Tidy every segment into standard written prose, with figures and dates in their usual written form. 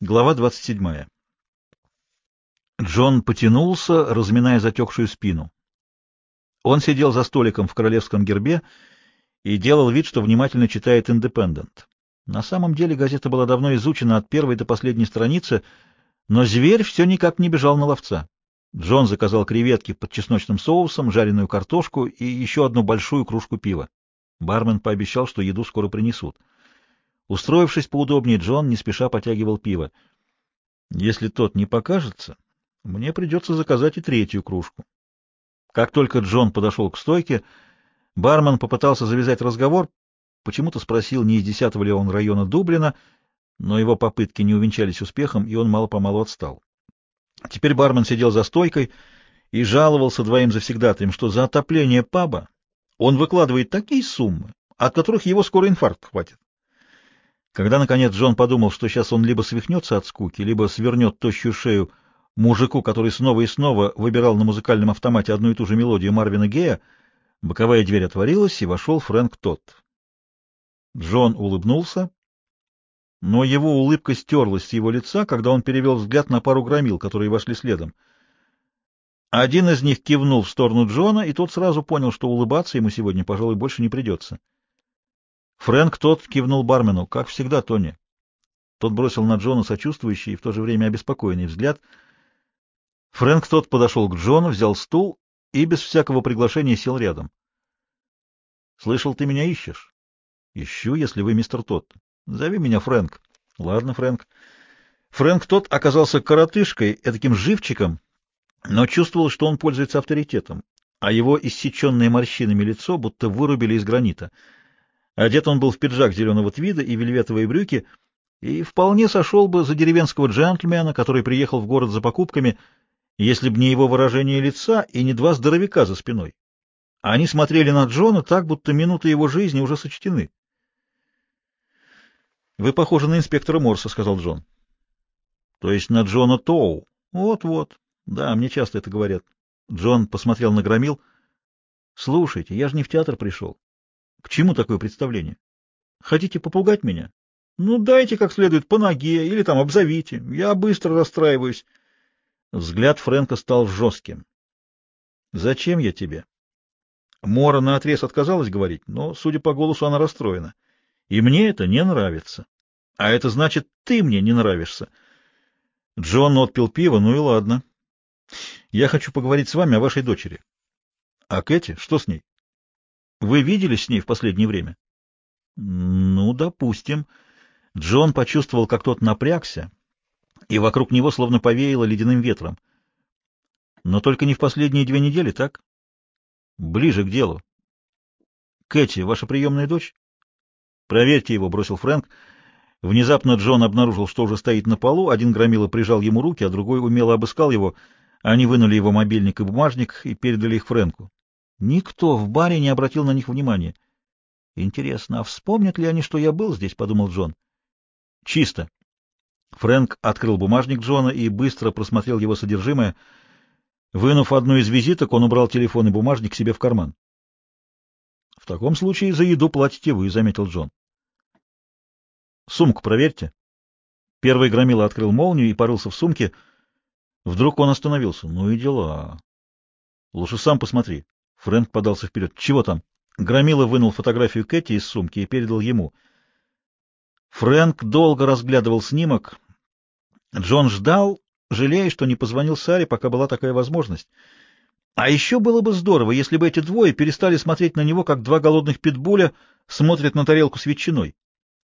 Глава 27. Джон потянулся, разминая затекшую спину. Он сидел за столиком в королевском гербе и делал вид, что внимательно читает «Индепендент». На самом деле газета была давно изучена от первой до последней страницы, но зверь все никак не бежал на ловца. Джон заказал креветки под чесночным соусом, жареную картошку и еще одну большую кружку пива. Бармен пообещал, что еду скоро принесут. Устроившись поудобнее, Джон не спеша потягивал пиво. Если тот не покажется, мне придется заказать и третью кружку. Как только Джон подошел к стойке, бармен попытался завязать разговор, почему-то спросил, не из 10-го ли он района Дублина, но его попытки не увенчались успехом, и он мало-помалу отстал. Теперь бармен сидел за стойкой и жаловался двоим завсегдатаям, что за отопление паба он выкладывает такие суммы, от которых его скоро инфаркт хватит. Когда, наконец, Джон подумал, что сейчас он либо свихнется от скуки, либо свернет тощую шею мужику, который снова и снова выбирал на музыкальном автомате одну и ту же мелодию Марвина Гея, боковая дверь отворилась, и вошел Фрэнк Тодд. Джон улыбнулся, но его улыбка стерлась с его лица, когда он перевел взгляд на пару громил, которые вошли следом. Один из них кивнул в сторону Джона, и тот сразу понял, что улыбаться ему сегодня, пожалуй, больше не придется. Фрэнк Тодд кивнул бармену. «Как всегда, Тони». Тот бросил на Джона сочувствующий и в то же время обеспокоенный взгляд. Фрэнк Тодд подошел к Джону, взял стул и без всякого приглашения сел рядом. «Слышал, ты меня ищешь?» «Ищу, если вы мистер Тодд. Зови меня Фрэнк». «Ладно, Фрэнк». Фрэнк Тодд оказался коротышкой, таким живчиком, но чувствовал, что он пользуется авторитетом, а его иссеченное морщинами лицо будто вырубили из гранита. Одет он был в пиджак зеленого твида и вельветовые брюки, и вполне сошел бы за деревенского джентльмена, который приехал в город за покупками, если б не его выражение лица и не два здоровяка за спиной. Они смотрели на Джона так, будто минуты его жизни уже сочтены. — Вы похожи на инспектора Морса, — сказал Джон. — То есть на Джона Тоу? Вот-вот. Да, мне часто это говорят. Джон посмотрел на громил. — Слушайте, я же не в театр пришел. К чему такое представление? Хотите попугать меня? Ну, дайте как следует по ноге или там обзовите. Я быстро расстраиваюсь. Взгляд Фрэнка стал жестким. Зачем я тебе? Мора наотрез отказалась говорить, но, судя по голосу, она расстроена. И мне это не нравится. А это значит, ты мне не нравишься. Джон отпил пиво, ну и ладно. Я хочу поговорить с вами о вашей дочери. А Кэти, что с ней? Вы виделись с ней в последнее время? Ну, допустим. Джон почувствовал, как тот напрягся, и вокруг него словно повеяло ледяным ветром. Но только не в последние 2 недели, так? Ближе к делу. Кэти, ваша приемная дочь? Проверьте его, бросил Фрэнк. Внезапно Джон обнаружил, что уже стоит на полу, один громила прижал ему руки, а другой умело обыскал его. Они вынули его мобильник и бумажник и передали их Фрэнку. Никто в баре не обратил на них внимания. Интересно, а вспомнят ли они, что я был здесь, подумал Джон. Чисто. Фрэнк открыл бумажник Джона и быстро просмотрел его содержимое. Вынув одну из визиток, он убрал телефон и бумажник себе в карман. — В таком случае за еду платите вы, — заметил Джон. — Сумку проверьте. Первый громила открыл молнию и порылся в сумке. Вдруг он остановился. Ну и дела. — Лучше сам посмотри. Фрэнк подался вперед. — Чего там? Громила вынул фотографию Кэти из сумки и передал ему. Фрэнк долго разглядывал снимок. Джон ждал, жалея, что не позвонил Саре, пока была такая возможность. А еще было бы здорово, если бы эти двое перестали смотреть на него, как два голодных питбуля смотрят на тарелку с ветчиной.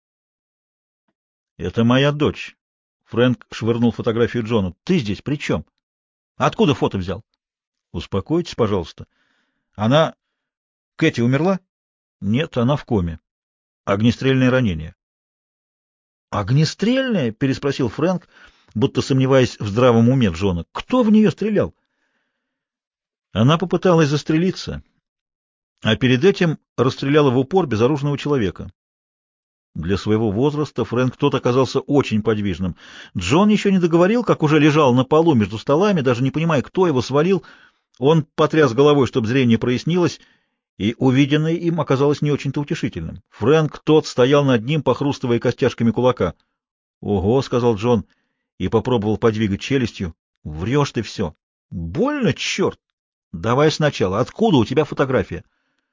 — Это моя дочь. Фрэнк швырнул фотографию Джону. — Ты здесь при чем? Откуда фото взял? — Успокойтесь, пожалуйста. Она... Кэти умерла? — Нет, она в коме. Огнестрельное ранение. — Огнестрельное? — переспросил Фрэнк, будто сомневаясь в здравом уме Джона. — Кто в нее стрелял? Она попыталась застрелиться, а перед этим расстреляла в упор безоружного человека. Для своего возраста Фрэнк тот оказался очень подвижным. Джон еще не договорил, как уже лежал на полу между столами, даже не понимая, кто его свалил. Он потряс головой, чтобы зрение прояснилось, и увиденное им оказалось не очень-то утешительным. Фрэнк тот стоял над ним, похрустывая костяшками кулака. — Ого, — сказал Джон, и попробовал подвигать челюстью. Врешь ты все. Больно, черт! Давай сначала. Откуда у тебя фотография?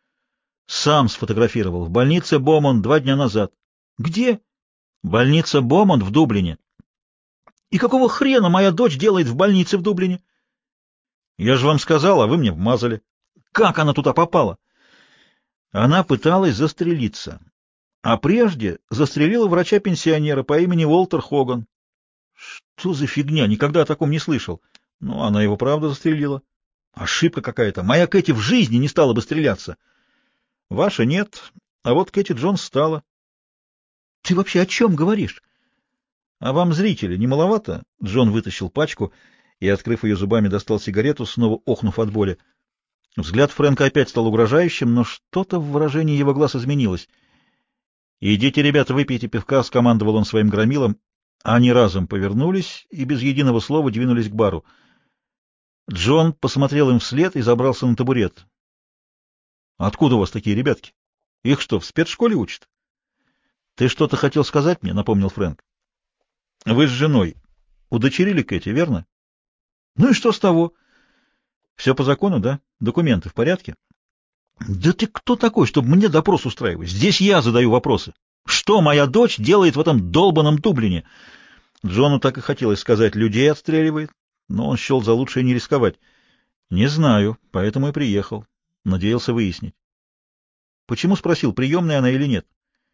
Сам сфотографировал. В больнице Бомонд 2 дня назад. Где? Больница Бомонд в Дублине. И какого хрена моя дочь делает в больнице в Дублине? Я же вам сказал, а вы мне вмазали. Как она туда попала? Она пыталась застрелиться. А прежде застрелила врача-пенсионера по имени Уолтер Хоган. Что за фигня? Никогда о таком не слышал. Ну, она его правда застрелила. Ошибка какая-то. Моя Кэти в жизни не стала бы стреляться. Ваша нет, а вот Кэти Джонс стала. Ты вообще о чем говоришь? А вам, зрители, не маловато? Джон вытащил пачку и, открыв ее зубами, достал сигарету, снова охнув от боли. Взгляд Фрэнка опять стал угрожающим, но что-то в выражении его глаз изменилось. «Идите, ребята, выпейте пивка», — скомандовал он своим громилам. Они разом повернулись и без единого слова двинулись к бару. Джон посмотрел им вслед и забрался на табурет. — Откуда у вас такие ребятки? Их что, в спецшколе учат? — Ты что-то хотел сказать мне? — напомнил Фрэнк. — Вы с женой удочерили Кэти, верно? — Ну и что с того? — Все по закону, да? Документы в порядке? — Да ты кто такой, чтобы мне допрос устраивать? Здесь я задаю вопросы. Что моя дочь делает в этом долбанном Дублине? Джону так и хотелось сказать, людей отстреливает, но он счел за лучшее не рисковать. — Не знаю, поэтому и приехал. Надеялся выяснить. — Почему спросил, приемная она или нет?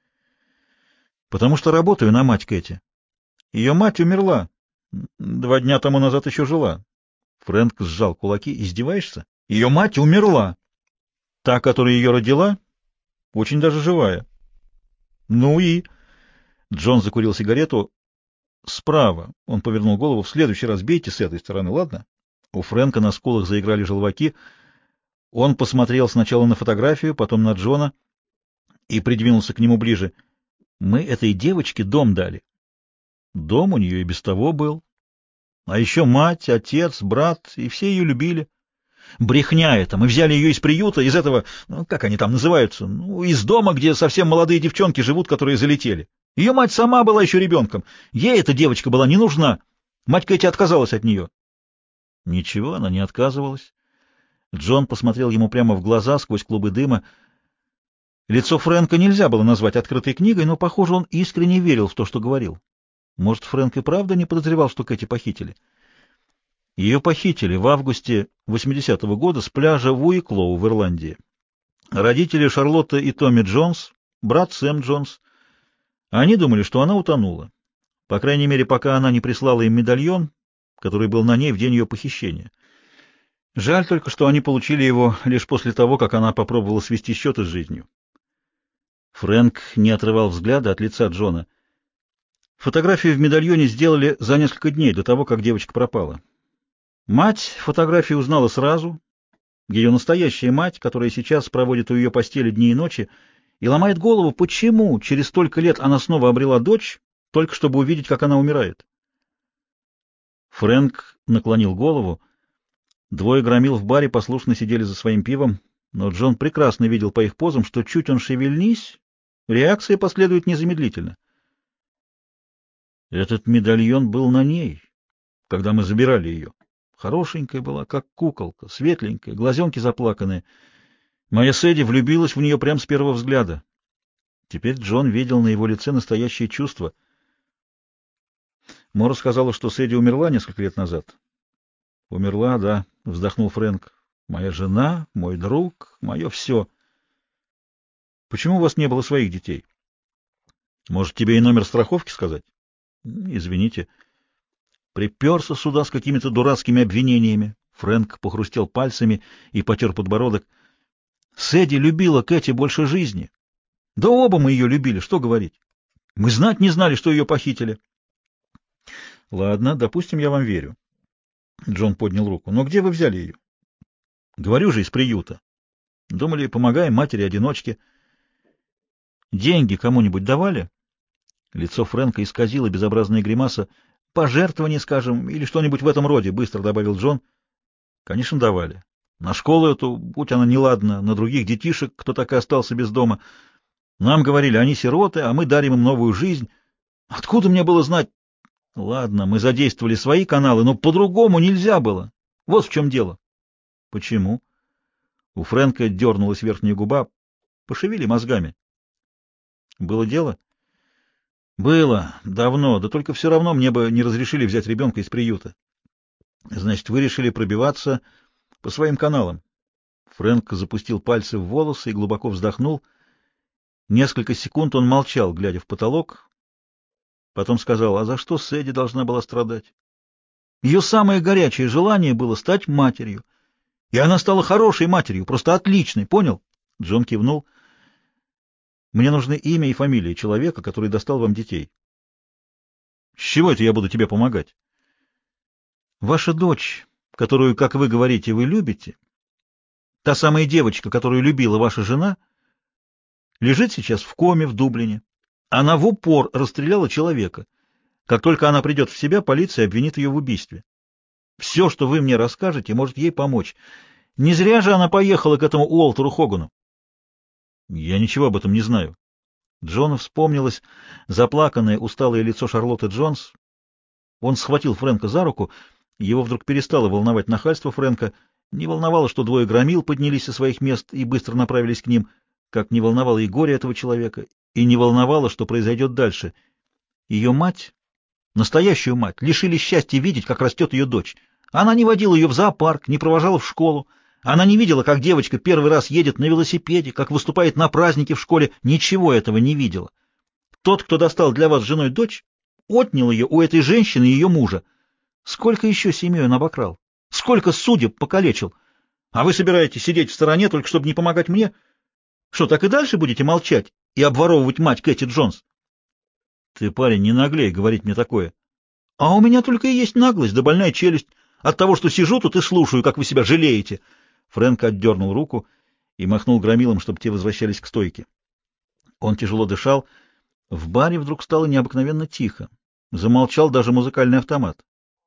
— Потому что работаю на мать Кэти. Ее мать умерла. 2 дня тому назад еще жила. Фрэнк сжал кулаки. — Издеваешься? Ее мать умерла. Та, которая ее родила, очень даже живая. — Ну и... Джон закурил сигарету. — Справа. Он повернул голову. — В следующий раз бейте с этой стороны, ладно? У Фрэнка на скулах заиграли желваки. Он посмотрел сначала на фотографию, потом на Джона и придвинулся к нему ближе. — Мы этой девочке дом дали. Дом у нее и без того был. А еще мать, отец, брат, и все ее любили. Брехня это. Мы взяли ее из приюта, из этого, ну, как они там называются, ну, из дома, где совсем молодые девчонки живут, которые залетели. Ее мать сама была еще ребенком. Ей эта девочка была не нужна. Мать Кэти отказалась от нее. Ничего, она не отказывалась. Джон посмотрел ему прямо в глаза сквозь клубы дыма. Лицо Фрэнка нельзя было назвать открытой книгой, но, похоже, он искренне верил в то, что говорил. Может, Фрэнк и правда не подозревал, что Кэти похитили? Ее похитили в августе 80-го года с пляжа в Уиклоу в Ирландии. Родители Шарлотта и Томми Джонс, брат Сэм Джонс. Они думали, что она утонула. По крайней мере, пока она не прислала им медальон, который был на ней в день ее похищения. Жаль только, что они получили его лишь после того, как она попробовала свести счеты с жизнью. Фрэнк не отрывал взгляда от лица Джона. Фотографию в медальоне сделали за несколько дней до того, как девочка пропала. Мать фотографию узнала сразу, ее настоящая мать, которая сейчас проводит у ее постели дни и ночи, и ломает голову, почему через столько лет она снова обрела дочь, только чтобы увидеть, как она умирает. Фрэнк наклонил голову. Двое громил в баре послушно сидели за своим пивом, но Джон прекрасно видел по их позам, что чуть он шевельнись, реакция последует незамедлительно. Этот медальон был на ней, когда мы забирали ее. Хорошенькая была, как куколка, светленькая, глазенки заплаканные. Моя Сэдди влюбилась в нее прямо с первого взгляда. Теперь Джон видел на его лице настоящее чувство. Мора сказала, что Сэдди умерла несколько лет назад. — Умерла, да, — вздохнул Фрэнк. — Моя жена, мой друг, мое все. — Почему у вас не было своих детей? — Может, тебе и номер страховки сказать? — Извините. Приперся сюда с какими-то дурацкими обвинениями. Фрэнк похрустел пальцами и потер подбородок. Сэдди любила Кэти больше жизни. Да оба мы ее любили, что говорить. Мы знать не знали, что ее похитили. — Ладно, допустим, я вам верю. Джон поднял руку. — Но где вы взяли ее? — Говорю же, из приюта. Думали, помогаем матери-одиночке. — Деньги кому-нибудь давали? Лицо Фрэнка исказило безобразная гримаса. — Пожертвование, скажем, или что-нибудь в этом роде, — быстро добавил Джон. — Конечно, давали. На школу эту, будь она неладна, на других детишек, кто так и остался без дома. Нам говорили, они сироты, а мы дарим им новую жизнь. Откуда мне было знать? Ладно, мы задействовали свои каналы, но по-другому нельзя было. Вот в чем дело. Почему? У Фрэнка дернулась верхняя губа. Пошевели мозгами. Было дело? Было. Давно. Да только все равно мне бы не разрешили взять ребенка из приюта. Значит, вы решили пробиваться по своим каналам. Фрэнк запустил пальцы в волосы и глубоко вздохнул. Несколько секунд он молчал, глядя в потолок. Потом сказал: а за что Сэдди должна была страдать? Ее самое горячее желание было стать матерью. И она стала хорошей матерью, просто отличной, понял? Джон кивнул. Мне нужны имя и фамилия человека, который достал вам детей. С чего это я буду тебе помогать? Ваша дочь, которую, как вы говорите, вы любите, та самая девочка, которую любила ваша жена, лежит сейчас в коме в Дублине. Она в упор расстреляла человека. Как только она придет в себя, полиция обвинит ее в убийстве. Все, что вы мне расскажете, может ей помочь. Не зря же она поехала к этому Уолтеру Хогану. Я ничего об этом не знаю. Джону вспомнилось заплаканное, усталое лицо Шарлотты Джонс. Он схватил Фрэнка за руку. Его вдруг перестало волновать нахальство Фрэнка. Не волновало, что двое громил поднялись со своих мест и быстро направились к ним, как не волновало и горе этого человека, и не волновало, что произойдет дальше. Ее мать, настоящую мать, лишили счастья видеть, как растет ее дочь. Она не водила ее в зоопарк, не провожала в школу. Она не видела, как девочка первый раз едет на велосипеде, как выступает на празднике в школе. Ничего этого не видела. Тот, кто достал для вас с женой дочь, отнял ее у этой женщины и ее мужа. Сколько еще семей он обокрал? Сколько судеб покалечил? А вы собираетесь сидеть в стороне, только чтобы не помогать мне? Что, так и дальше будете молчать и обворовывать мать Кэти Джонс? Ты, парень, не наглей говорить мне такое. А у меня только и есть наглость да больная челюсть от того, что сижу тут и слушаю, как вы себя жалеете. Фрэнк отдернул руку и махнул громилам, чтобы те возвращались к стойке. Он тяжело дышал. В баре вдруг стало необыкновенно тихо. Замолчал даже музыкальный автомат.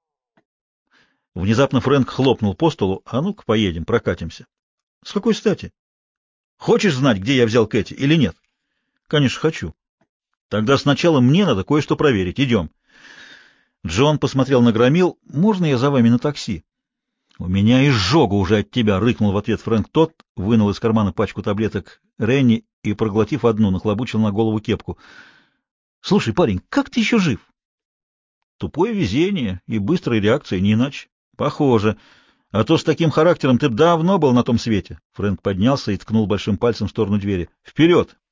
Внезапно Фрэнк хлопнул по столу. «А ну-ка, поедем, прокатимся». «С какой стати? Хочешь знать, где я взял Кэти, или нет?» «Конечно, хочу». «Тогда сначала мне надо кое-что проверить. Идем». Джон посмотрел на громил. «Можно я за вами на такси?» «У меня изжога уже от тебя», — рыкнул в ответ Фрэнк. Тот вынул из кармана пачку таблеток Ренни и, проглотив одну, нахлобучил на голову кепку. «Слушай, парень, как ты еще жив?» «Тупое везение и быстрая реакция, не иначе». «Похоже. А то с таким характером ты б давно был на том свете». Фрэнк поднялся и ткнул большим пальцем в сторону двери. «Вперед!»